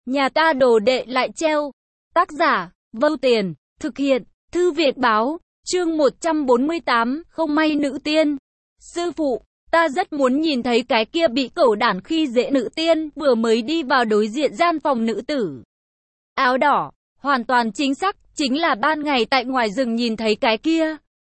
Nhà ta đồ đệ lại treo. Tác giả, Vâu Tiền, thực hiện, Thư Viện Báo, chương 148, không may nữ tiên. Sư phụ, ta rất muốn nhìn thấy cái kia bị cẩu đản khi dễ nữ tiên, vừa mới đi vào đối diện gian phòng nữ tử. Áo đỏ, hoàn toàn chính xác, chính là ban ngày tại ngoài rừng nhìn thấy cái kia.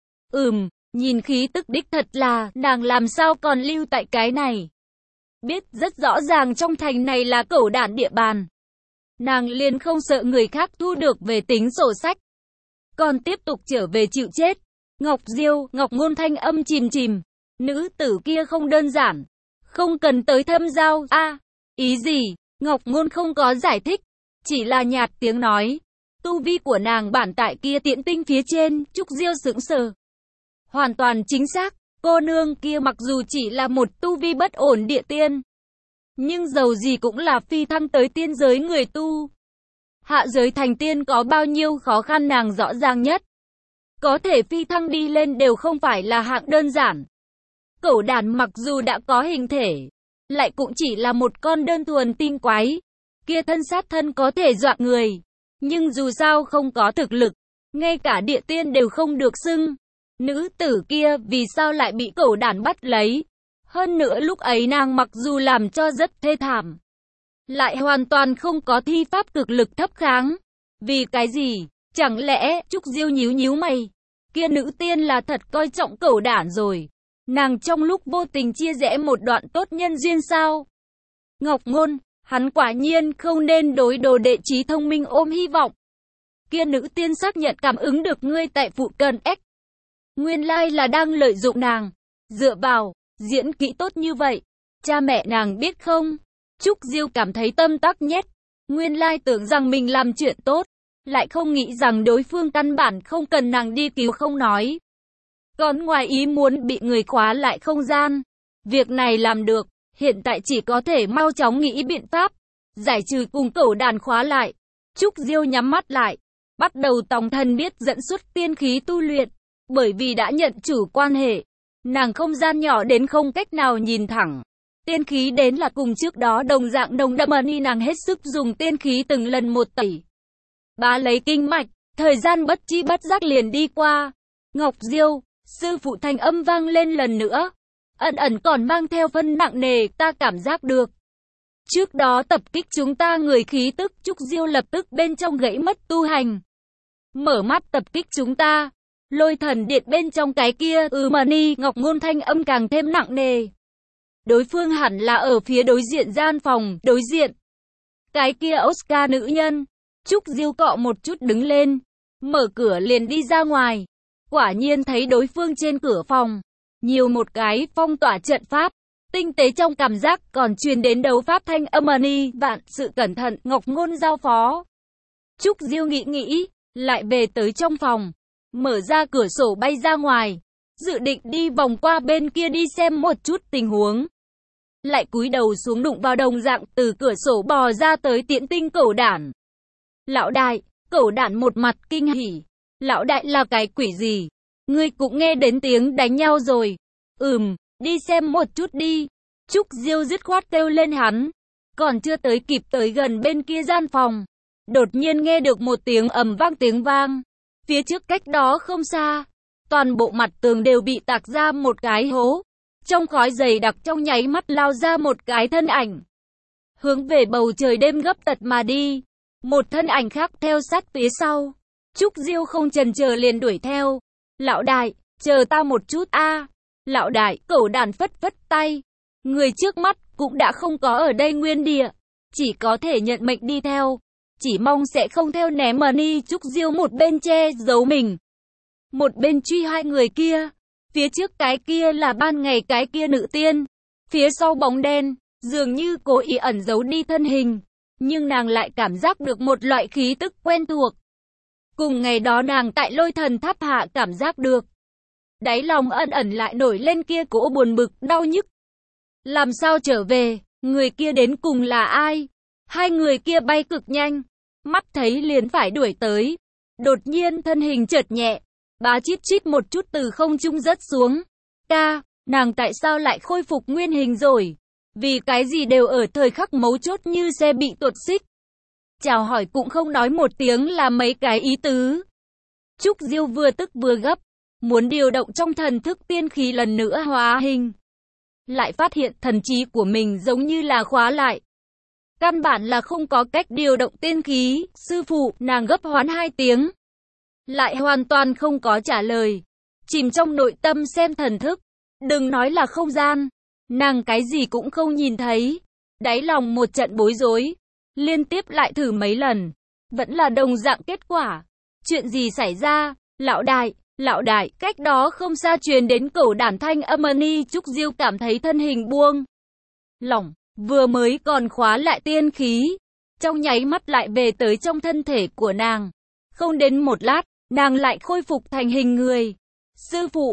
Nhìn khí tức đích thật là, nàng làm sao còn lưu tại cái này. Biết rất rõ ràng trong thành này là cẩu đản địa bàn. Nàng liền không sợ người khác thu được về tính sổ sách. Còn tiếp tục trở về chịu chết. Ngọc Diêu, Ngọc Ngôn thanh âm chìm chìm. Nữ tử kia không đơn giản. Không cần tới thâm giao. Ý gì? Ngọc Ngôn không có giải thích. Chỉ là nhạt tiếng nói. Tu vi của nàng bản tại kia tiễn tinh phía trên. Trúc Diêu sững sờ. Hoàn toàn chính xác. Cô nương kia mặc dù chỉ là một tu vi bất ổn địa tiên. Nhưng dầu gì cũng là phi thăng tới tiên giới người tu. Hạ giới thành tiên có bao nhiêu khó khăn nàng rõ ràng nhất. Có thể phi thăng đi lên đều không phải là hạng đơn giản. Cẩu đản mặc dù đã có hình thể, lại cũng chỉ là một con đơn thuần tinh quái. Kia thân sát thân có thể dọa người. Nhưng dù sao không có thực lực, ngay cả địa tiên đều không được xưng. Nữ tử kia vì sao lại bị cẩu đản bắt lấy? Hơn nữa lúc ấy nàng mặc dù làm cho rất thê thảm, lại hoàn toàn không có thi pháp cực lực thấp kháng. Vì cái gì? Chẳng lẽ, Trúc Diêu nhíu nhíu mày. Kia nữ tiên là thật coi trọng cẩu đản rồi. Nàng trong lúc vô tình chia rẽ một đoạn tốt nhân duyên sao? Ngọc Ngôn, hắn quả nhiên không nên đối đồ đệ trí thông minh ôm hy vọng. Kia nữ tiên xác nhận cảm ứng được ngươi tại phụ cận X. Nguyên lai là đang lợi dụng nàng. Dựa vào, diễn kỹ tốt như vậy. Cha mẹ nàng biết không? Trúc Diêu cảm thấy tâm tắc nhét. Nguyên lai tưởng rằng mình làm chuyện tốt. Lại không nghĩ rằng đối phương căn bản không cần nàng đi cứu không nói. Còn ngoài ý muốn bị người khóa lại không gian. Việc này làm được. Hiện tại chỉ có thể mau chóng nghĩ biện pháp. Giải trừ cùng cẩu đàn khóa lại. Trúc Diêu nhắm mắt lại. Bắt đầu tòng thần biết dẫn xuất tiên khí tu luyện. Bởi vì đã nhận chủ quan hệ. Nàng không gian nhỏ đến không cách nào nhìn thẳng. Tiên khí đến là cùng trước đó đồng dạng đồng đậm ni nàng hết sức dùng tiên khí từng lần một tẩy. Bá lấy kinh mạch, thời gian bất chi bất giác liền đi qua. Ngọc Diêu, sư phụ thanh âm vang lên lần nữa. Ẩn ẩn còn mang theo phân nặng nề, ta cảm giác được. Trước đó tập kích chúng ta người khí tức, Trúc Diêu lập tức bên trong gãy mất tu hành. Mở mắt tập kích chúng ta. Lôi thần điện bên trong cái kia, ni Ngọc Ngôn thanh âm càng thêm nặng nề. Đối phương hẳn là ở phía đối diện gian phòng, đối diện. Cái kia Oscar nữ nhân. Trúc Diêu cọ một chút đứng lên. Mở cửa liền đi ra ngoài. Quả nhiên thấy đối phương trên cửa phòng. Nhiều một cái phong tỏa trận pháp. Tinh tế trong cảm giác còn truyền đến đấu pháp thanh âm ni vạn sự cẩn thận Ngọc Ngôn giao phó. Trúc Diêu nghĩ, lại về tới trong phòng. Mở ra cửa sổ bay ra ngoài. Dự định đi vòng qua bên kia đi xem một chút tình huống. Lại cúi đầu xuống đụng vào đồng dạng từ cửa sổ bò ra tới tiễn tinh cẩu đản. Lão đại, cẩu đản một mặt kinh hỉ. Lão đại là cái quỷ gì? Ngươi cũng nghe đến tiếng đánh nhau rồi. Đi xem một chút đi. Trúc Diêu dứt khoát kêu lên hắn. Còn chưa tới kịp tới gần bên kia gian phòng. Đột nhiên nghe được một tiếng ầm vang tiếng vang. Phía trước cách đó không xa. Toàn bộ mặt tường đều bị tạc ra một cái hố. Trong khói dày đặc trong nháy mắt lao ra một cái thân ảnh. Hướng về bầu trời đêm gấp tật mà đi. Một thân ảnh khác theo sát phía sau. Trúc Diêu không chần chờ liền đuổi theo. Lão đại, chờ ta một chút Lão đại, cẩu đản phất phất tay. Người trước mắt cũng đã không có ở đây nguyên địa. Chỉ có thể nhận mệnh đi theo. Chỉ mong sẽ không theo ném ni. Trúc Diêu một bên che giấu mình. Một bên truy hai người kia. Phía trước cái kia là ban ngày cái kia nữ tiên. Phía sau bóng đen, dường như cố ý ẩn giấu đi thân hình. Nhưng nàng lại cảm giác được một loại khí tức quen thuộc. Cùng ngày đó nàng tại Lôi Thần Tháp hạ cảm giác được. Đáy lòng ẩn ẩn lại nổi lên kia cỗ buồn bực, đau nhức. Làm sao trở về, người kia đến cùng là ai? Hai người kia bay cực nhanh. Mắt thấy liền phải đuổi tới. Đột nhiên thân hình chợt nhẹ. Bá chít chít một chút từ không trung rớt xuống. Nàng tại sao lại khôi phục nguyên hình rồi? Vì cái gì đều ở thời khắc mấu chốt như xe bị tuột xích. chào hỏi cũng không nói một tiếng là mấy cái ý tứ. Trúc Diêu vừa tức vừa gấp, muốn điều động trong thần thức tiên khí lần nữa hóa hình. Lại phát hiện thần trí của mình giống như là khóa lại. Căn bản là không có cách điều động tiên khí, sư phụ, nàng gấp hoán 2 tiếng. Lại hoàn toàn không có trả lời. Chìm trong nội tâm xem thần thức. Đừng nói là không gian. Nàng cái gì cũng không nhìn thấy. Đáy lòng một trận bối rối. Liên tiếp lại thử mấy lần. Vẫn là đồng dạng kết quả. Chuyện gì xảy ra? Lão đại, cách đó không xa truyền đến cẩu đản thanh âm ni. Trúc Diêu cảm thấy thân hình buông lỏng, vừa mới còn khóa lại tiên khí. Trong nháy mắt lại về tới trong thân thể của nàng. Không đến một lát, nàng lại khôi phục thành hình người. Sư phụ,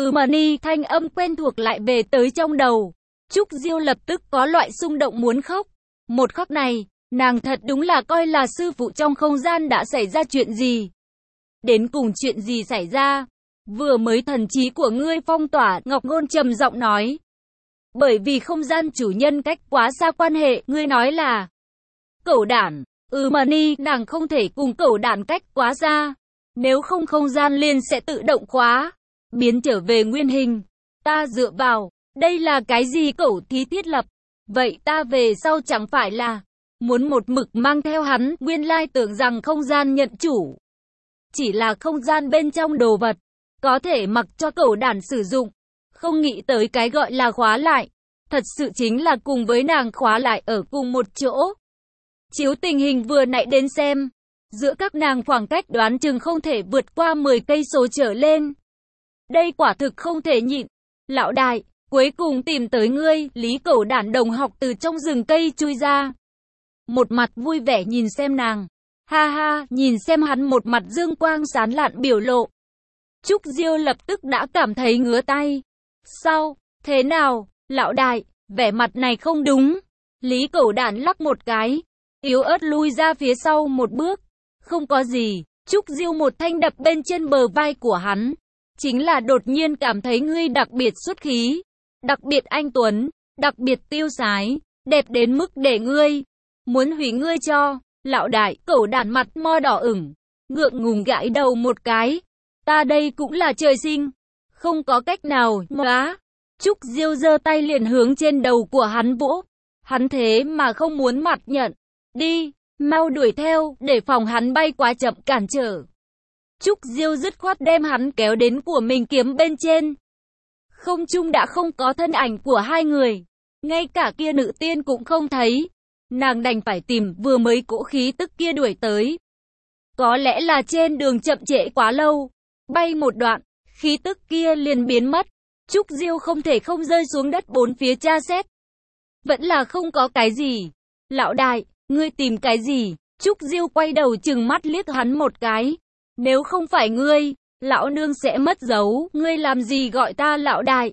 ni thanh âm quen thuộc lại về tới trong đầu. Trúc Diêu lập tức có loại xung động muốn khóc. Một khắc này, nàng thật đúng là coi là sư phụ trong không gian đã xảy ra chuyện gì. Đến cùng chuyện gì xảy ra? Vừa mới thần trí của ngươi phong tỏa, Ngọc Ngôn trầm giọng nói. Bởi vì không gian chủ nhân cách quá xa quan hệ, ngươi nói là cẩu đản. ni, nàng không thể cùng cẩu đản cách quá xa. Nếu không không gian liền sẽ tự động khóa, biến trở về nguyên hình. Ta dựa vào, đây là cái gì cẩu thí thiết lập? Vậy ta về sau chẳng phải là muốn một mực mang theo hắn, nguyên lai tưởng rằng không gian nhận chủ. Chỉ là không gian bên trong đồ vật, có thể mặc cho cẩu đản sử dụng. Không nghĩ tới cái gọi là khóa lại, thật sự chính là cùng với nàng khóa lại ở cùng một chỗ. Chiếu tình hình vừa nãy đến xem, giữa các nàng khoảng cách đoán chừng không thể vượt qua 10 cây số trở lên. Đây quả thực không thể nhịn. Lão đại, cuối cùng tìm tới ngươi. Lý Cẩu Đản đồng học từ trong rừng cây chui ra. Một mặt vui vẻ nhìn xem nàng. Ha ha, nhìn xem hắn một mặt dương quang sáng lạn biểu lộ. Trúc Diêu lập tức đã cảm thấy ngứa tay. Sao? Thế nào? Lão đại, vẻ mặt này không đúng. Lý Cẩu Đản lắc một cái, yếu ớt lui ra phía sau một bước. Không có gì. Trúc Diêu một thanh đập bên trên bờ vai của hắn. Chính là đột nhiên cảm thấy ngươi đặc biệt xuất khí, đặc biệt anh tuấn, đặc biệt tiêu sái, đẹp đến mức để ngươi muốn hủy ngươi cho. Lão đại, Cẩu Đản mặt mo đỏ ửng, ngượng ngùng gãi đầu một cái. Ta đây cũng là trời sinh, không có cách nào, móa. Trúc Diêu giơ tay liền hướng trên đầu của hắn vỗ. Hắn thế mà không muốn mặt nhận. Đi, mau đuổi theo, để phòng hắn bay quá chậm cản trở. Trúc Diêu dứt khoát đem hắn kéo đến của mình kiếm bên trên. Không trung đã không có thân ảnh của hai người, ngay cả kia nữ tiên cũng không thấy. Nàng đành phải tìm vừa mới cỗ khí tức kia đuổi tới. Có lẽ là trên đường chậm trễ quá lâu, bay một đoạn, khí tức kia liền biến mất. Trúc Diêu không thể không rơi xuống đất bốn phía tra xét. Vẫn là không có cái gì. Lão đại, ngươi tìm cái gì? Trúc Diêu quay đầu chừng mắt liếc hắn một cái. Nếu không phải ngươi, lão nương sẽ mất dấu, ngươi làm gì gọi ta lão đại?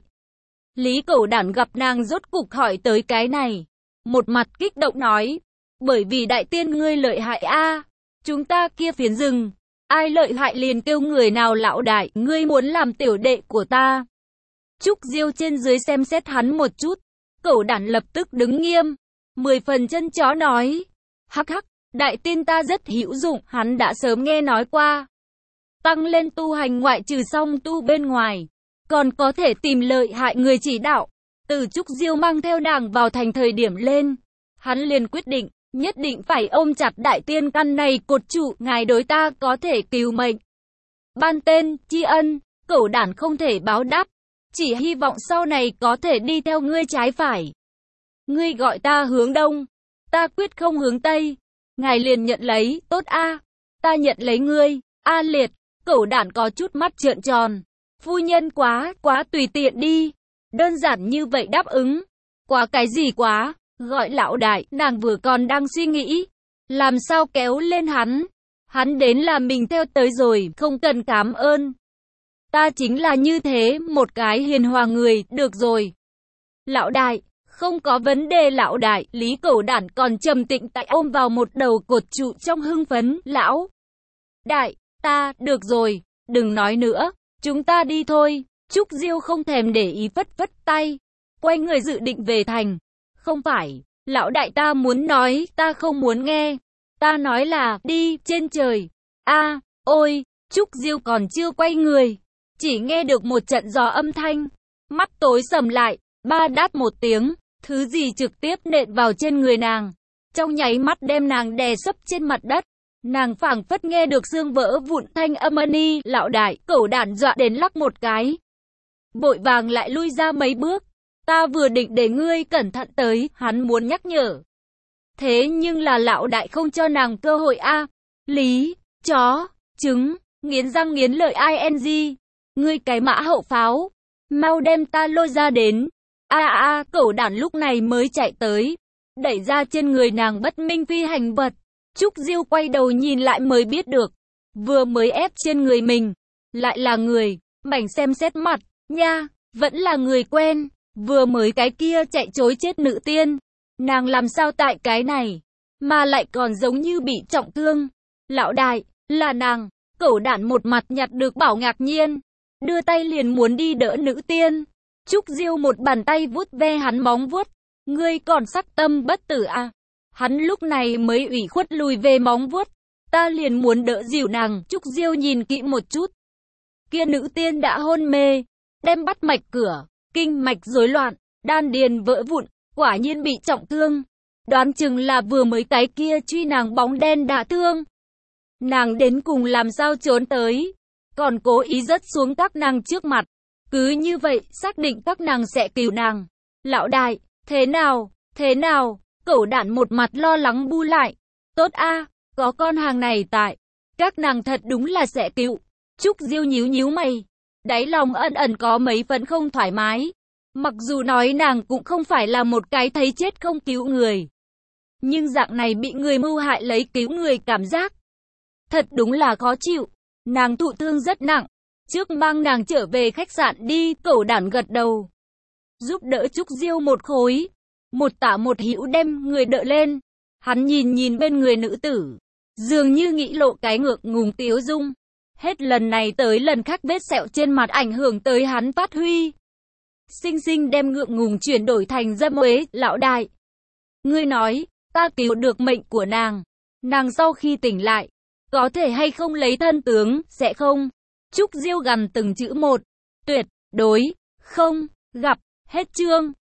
Lý Cẩu Đản gặp nàng rốt cục hỏi tới cái này. Một mặt kích động nói, bởi vì đại tiên ngươi lợi hại a, chúng ta kia phiến rừng, ai lợi hại liền kêu người nào lão đại, ngươi muốn làm tiểu đệ của ta. Trúc Diêu trên dưới xem xét hắn một chút, Cẩu Đản lập tức đứng nghiêm, 10 phần chân chó nói, hắc hắc, đại tiên ta rất hữu dụng, hắn đã sớm nghe nói qua. Tăng lên tu hành ngoại trừ song tu bên ngoài, còn có thể tìm lợi hại người chỉ đạo. Từ Trúc Diêu mang theo nàng vào thành thời điểm lên, hắn liền quyết định, nhất định phải ôm chặt đại tiên căn này cột trụ, ngài đối ta có thể cứu mệnh. Ban tên, tri ân, Cẩu Đản không thể báo đáp, chỉ hy vọng sau này có thể đi theo ngươi trái phải. Ngươi gọi ta hướng đông, ta quyết không hướng tây. Ngài liền nhận lấy, tốt a, ta nhận lấy ngươi, a liệt. Cẩu Đản có chút mắt trợn tròn. Phu nhân quá tùy tiện đi. Đơn giản như vậy đáp ứng. Quá cái gì quá, gọi lão đại, nàng vừa còn đang suy nghĩ. Làm sao kéo lên hắn. Hắn đến là mình theo tới rồi, không cần cảm ơn. Ta chính là như thế, một cái hiền hòa người, được rồi. Lão đại, không có vấn đề lão đại, Lý Cẩu Đản còn trầm tĩnh tại ôm vào một đầu cột trụ trong hưng phấn, lão đại. Ta, được rồi, đừng nói nữa, chúng ta đi thôi. Trúc Diêu không thèm để ý phất phất tay, quay người dự định về thành. Không phải, lão đại ta muốn nói, ta không muốn nghe. Ta nói là, đi, trên trời. A, ôi, Trúc Diêu còn chưa quay người. Chỉ nghe được một trận gió âm thanh. Mắt tối sầm lại, ba đát một tiếng. Thứ gì trực tiếp nện vào trên người nàng. Trong nháy mắt đem nàng đè sấp trên mặt đất. Nàng phảng phất nghe được xương vỡ vụn thanh âm ni, lão đại, cẩu đản dọa đến lắc một cái. Vội vàng lại lui ra mấy bước. Ta vừa định để ngươi cẩn thận tới, hắn muốn nhắc nhở. Thế nhưng là lão đại không cho nàng cơ hội a. Lý, chó, trứng, nghiến răng nghiến lợi ing. Ngươi cái mã hậu pháo, mau đem ta lôi ra đến. Cẩu đản lúc này mới chạy tới, đẩy ra trên người nàng bất minh phi hành vật. Trúc Diêu quay đầu nhìn lại mới biết được, vừa mới ép trên người mình, lại là người, mảnh xem xét mặt, nha, vẫn là người quen, vừa mới cái kia chạy trối chết nữ tiên. Nàng làm sao tại cái này, mà lại còn giống như bị trọng thương. Lão đại, là nàng, cẩu đản một mặt nhặt được bảo ngạc nhiên, đưa tay liền muốn đi đỡ nữ tiên. Trúc Diêu một bàn tay vuốt ve hắn móng vuốt, ngươi còn sắc tâm bất tử à? Hắn lúc này mới ủy khuất lùi về móng vuốt, ta liền muốn đỡ dìu nàng. Trúc Diêu nhìn kỹ một chút, kia nữ tiên đã hôn mê, đem bắt mạch cửa, kinh mạch rối loạn, đan điền vỡ vụn, quả nhiên bị trọng thương. Đoán chừng là vừa mới cái kia truy nàng bóng đen đả thương. Nàng đến cùng làm sao trốn tới, còn cố ý rớt xuống các nàng trước mặt. Cứ như vậy, xác định các nàng sẽ cứu nàng. Lão đại, thế nào, cẩu đản một mặt lo lắng bu lại. Tốt a, có con hàng này tại, các nàng thật đúng là sẽ cứu. Trúc Diêu nhíu mày, đáy lòng ẩn ẩn có mấy phần không thoải mái. Mặc dù nói nàng cũng không phải là một cái thấy chết không cứu người, nhưng dạng này bị người mưu hại lấy cứu người cảm giác, thật đúng là khó chịu. Nàng thụ thương rất nặng, trước mang nàng trở về khách sạn đi. Cẩu đản gật đầu, giúp đỡ Trúc Diêu một khối, một tả một hữu đem người đỡ lên. Hắn nhìn bên người nữ tử, dường như nghĩ lộ cái ngượng ngùng tiếu dung. Hết lần này tới lần khác vết sẹo trên mặt ảnh hưởng tới hắn phát huy, sinh sinh đem ngượng ngùng chuyển đổi thành dâm uế. Lão đại, ngươi nói, ta cứu được mệnh của nàng, nàng sau khi tỉnh lại, có thể hay không lấy thân tướng? Sẽ không. Trúc Diêu gằn từng chữ một, tuyệt đối không. Gặp hết chương.